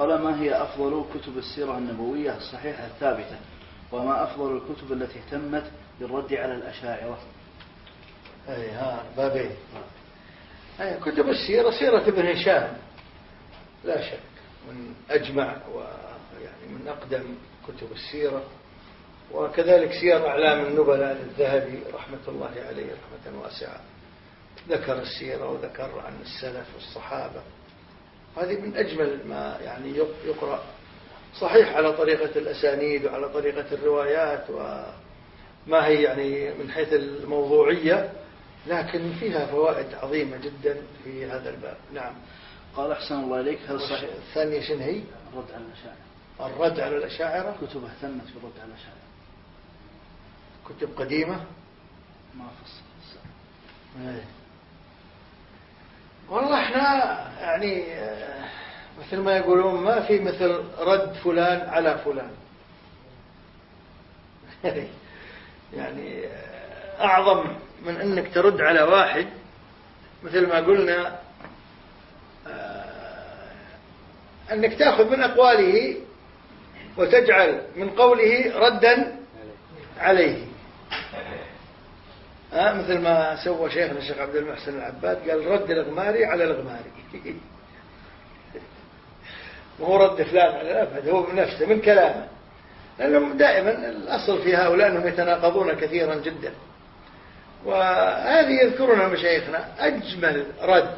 قال: ما هي أفضل كتب السيرة النبوية الصحيحة الثابتة؟ وما أفضل الكتب التي اهتمت بالرد على الأشاعرة؟ بابين. كتب السيرة: سيرة ابن هشام لا شك من أجمع ويعني من أقدم كتب السيرة، وكذلك سير أعلام النبلاء للذهبي رحمة الله عليه رحمة واسعة، ذكر السيرة وذكر عن السلف والصحابة. هذه من أجمل ما يعني يقرأ، صحيح على طريقة الأسانيد وعلى طريقة الروايات، وما هي يعني من حيث الموضوعية، لكن فيها فوائد عظيمة جدا في هذا الباب. نعم. قال: أحسن الله إليك، هل صحيح؟ الثانية شنو هي؟ الرد على الأشاعرة. الرد على الأشاعرة، كتب اهتمت بالرد على الأشاعرة، كتب قديمة ما فصل. والله احنا يعني مثل ما يقولون ما في مثل رد فلان على فلان. يعني أعظم من أنك ترد على واحد، مثل ما قلنا أنك تأخذ من أقواله وتجعل من قوله ردا عليه. مثل ما سوى شيخنا الشيخ عبد المحسن العباد، قال: رد الغماري على الغماري. وهو رد فلان على الأفهد، هو من نفسه من كلامه، لأنهم دائما الأصل في هؤلاء أنهم يتناقضون كثيرا جدا. وهذه يذكرنا مشايخنا أجمل رد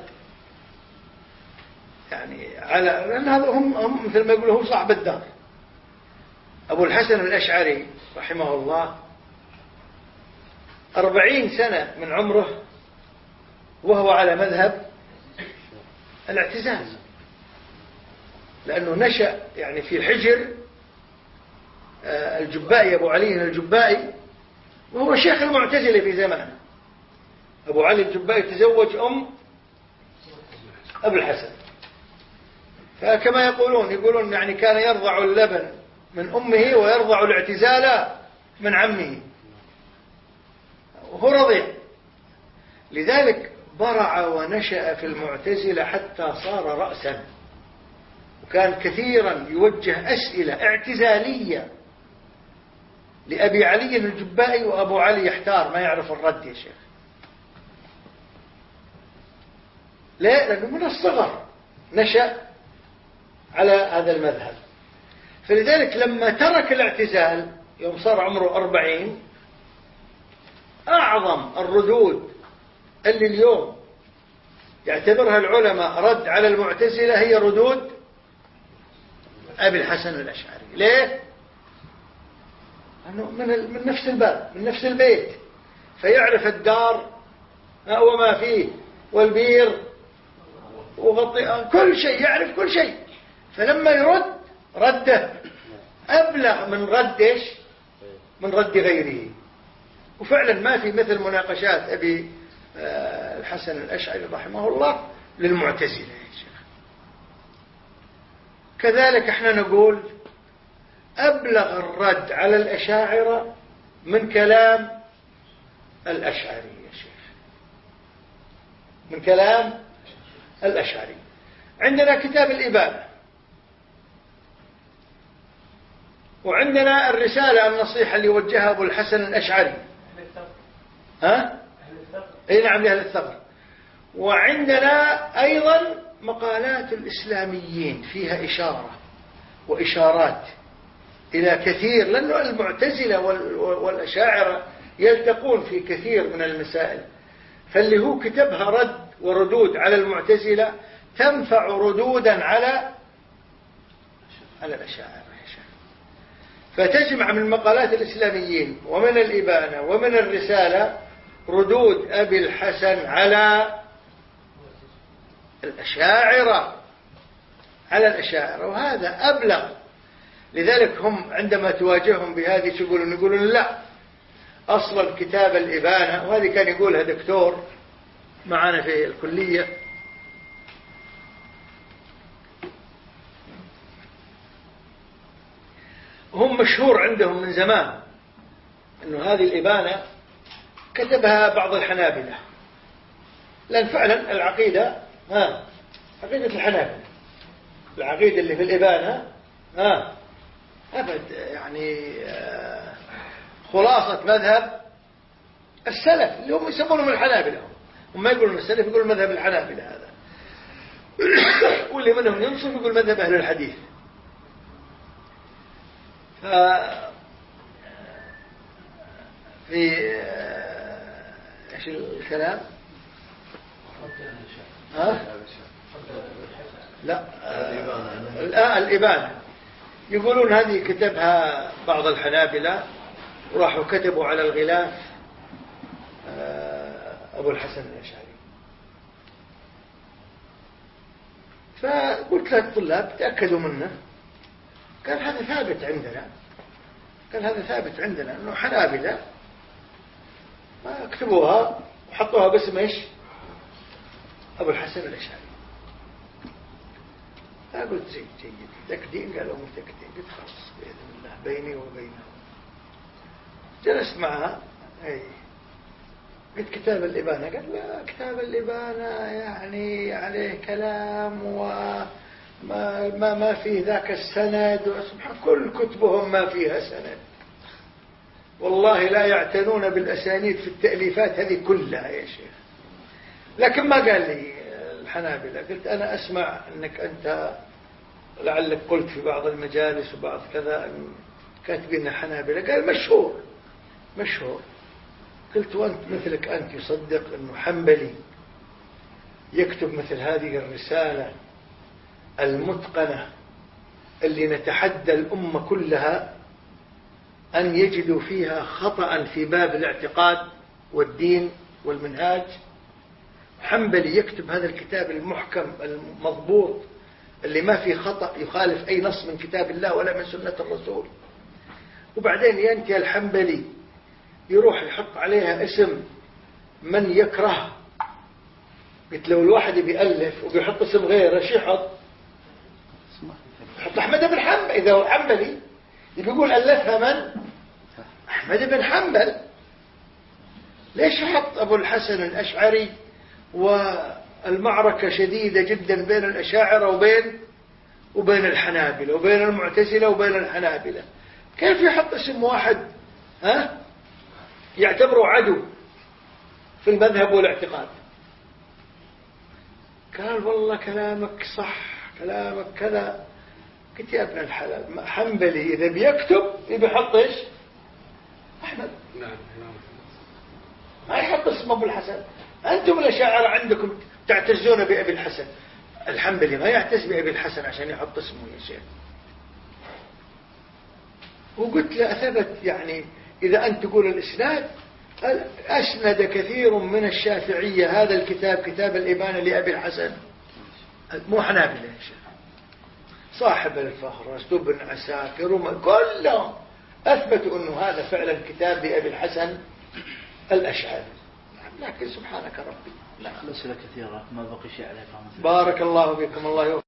يعني على، لأن هذا هم مثل ما يقولوا هم صاحب الدار. أبو الحسن الأشعري رحمه الله 40 سنة من عمره وهو على مذهب الاعتزال، لأنه نشأ يعني في حجر الجبائي، أبو علي الجبائي، وهو شيخ المعتزلة في زمانه. أبو علي الجبائي تزوج أبو الحسن، فكما يقولون يعني كان يرضع اللبن من أمه ويرضع الاعتزال من عمه، وهو رضيع. لذلك برع ونشأ في المعتزلة حتى صار رأسا، وكان كثيرا يوجه أسئلة اعتزالية لأبي علي الجبائي، وأبو علي يحتار ما يعرف الرد يا شيخ. لا، لأنه من الصغر نشأ على هذا المذهب. فلذلك لما ترك الاعتزال يوم صار عمره 40، أعظم الردود اللي اليوم يعتبرها العلماء رد على المعتزلة هي ردود أبي الحسن الأشعري. ليه؟ أنه من نفس الباب، من نفس البيت، فيعرف الدار وما فيه والبير وغطي كل شيء، يعرف كل شيء. فلما يرد رده أبلغ من ردش من رد غيره. وفعلا ما في مثل مناقشات أبي الحسن الأشعري رحمه الله للمعتزلة يا شيخ. كذلك احنا نقول أبلغ الرد على الأشاعرة من كلام الأشعري يا شيخ، من كلام الأشعري. عندنا كتاب الإبانة، وعندنا الرسالة النصيحة اللي وجهها أبو الحسن الأشعري، أي نعم، لأهل الثغر. وعندنا أيضا مقالات الإسلاميين فيها إشارة وإشارات إلى كثير، لأنه المعتزلة والأشاعرة يلتقون في كثير من المسائل. فاللي هو كتبها رد وردود على المعتزلة تنفع ردودا على الأشاعرة. فتجمع من مقالات الإسلاميين ومن الإبانة ومن الرسالة ردود أبي الحسن على الأشاعرة، وهذا أبلغ. لذلك هم عندما تواجههم بهذه يقولون لا، أصل كتاب الإبانة، وهذه كان يقولها دكتور معنا في الكلية، هم مشهور عندهم من زمان أنه هذه الإبانة كتبها بعض لأن فعلا العقيدة عقيدة الحنابلة، العقيدة اللي في الإبانة أبد يعني خلاصة مذهب السلف اللي هم يسمونهم الحنابلة. هم ما يقولون السلف، يقولون مذهب الحنابلة هذا. واللي منهم ينصف يقول مذهب أهل الحديث. في ايش الكلام؟ لا الإبانة يقولون هذه كتبها بعض الحنابلة وراحوا كتبوا على الغلاف أبو الحسن الأشعري. فقلت للطلاب تأكدوا منه. قال هذا ثابت عندنا، قال هذا ثابت عندنا أنه حنابلة ما اكتبوها وحطوها باسم ايش؟ أبو الحسن الأشعري. فقلت جيد متأكدين؟ قالوا متأكدين. قلت خلاص بإذن الله بيني وبينهم. جلست معها قلت كتاب الإبانة؟ قال لا كتاب الإبانة يعني عليه كلام وما فيه ذاك السند، وسبحان كل كتبهم ما فيها سند، والله لا يعتنون بالأسانيد في التأليفات هذه كلها يا شيخ. لكن ما قال لي الحنابلة. قلت أنا أسمع أنك أنت لعلك قلت في بعض المجالس وبعض كذا كاتبين حنابلة. قال مشهور. قلت وأنت مثلك أنت يصدق أنه حنبلي يكتب مثل هذه الرسالة المتقنة اللي نتحدى الأمة كلها أن يجدوا فيها خطأ في باب الاعتقاد والدين والمنهاج؟ حنبلي يكتب هذا الكتاب المحكم المضبوط اللي ما فيه خطأ يخالف أي نص من كتاب الله ولا من سنة الرسول، وبعدين ينتهي الحنبلي يروح يحط عليها اسم من يكره. قلت لو الواحد بيألف وبيحط اسم غيره شو يحط؟ يحط أحمد بن حنبل. إذا هو حنبلي بيقول ألفها من؟ أحمد بن حنبل. ليش يحط أبو الحسن الأشعري؟ والمعركة شديدة جدا بين الأشاعرة وبين الحنابلة وبين المعتزلة وبين الحنابلة. كيف يحط اسم واحد يعتبره عدو في المذهب والاعتقاد؟ قال والله كلامك صح، كلامك كذا. قلت يا ابن الحلال حنبلي إذا بيكتب بيحط إيش؟ أحمد. ما يحط اسم أبو الحسن. أنتم الأشاعرة عندكم تعتزون بأبي الحسن، الحنبلي ما يعتز بأبي الحسن عشان يحط اسمه يا شيخ. وقلت له ثبت يعني إذا أنت تقول الإسناد أسند كثير من الشافعية هذا الكتاب كتاب الإبانة لأبي الحسن، مو حنابلة يا شيخ، صاحب الفهرس وابن عساكر كلهم أثبتوا أنه هذا فعلا كتاب لأبي الحسن الأشعري. لكن سبحانك ربي الأسئلة كثيرة ما بقي شيء عليك. بارك الله بكم. الله يوفق.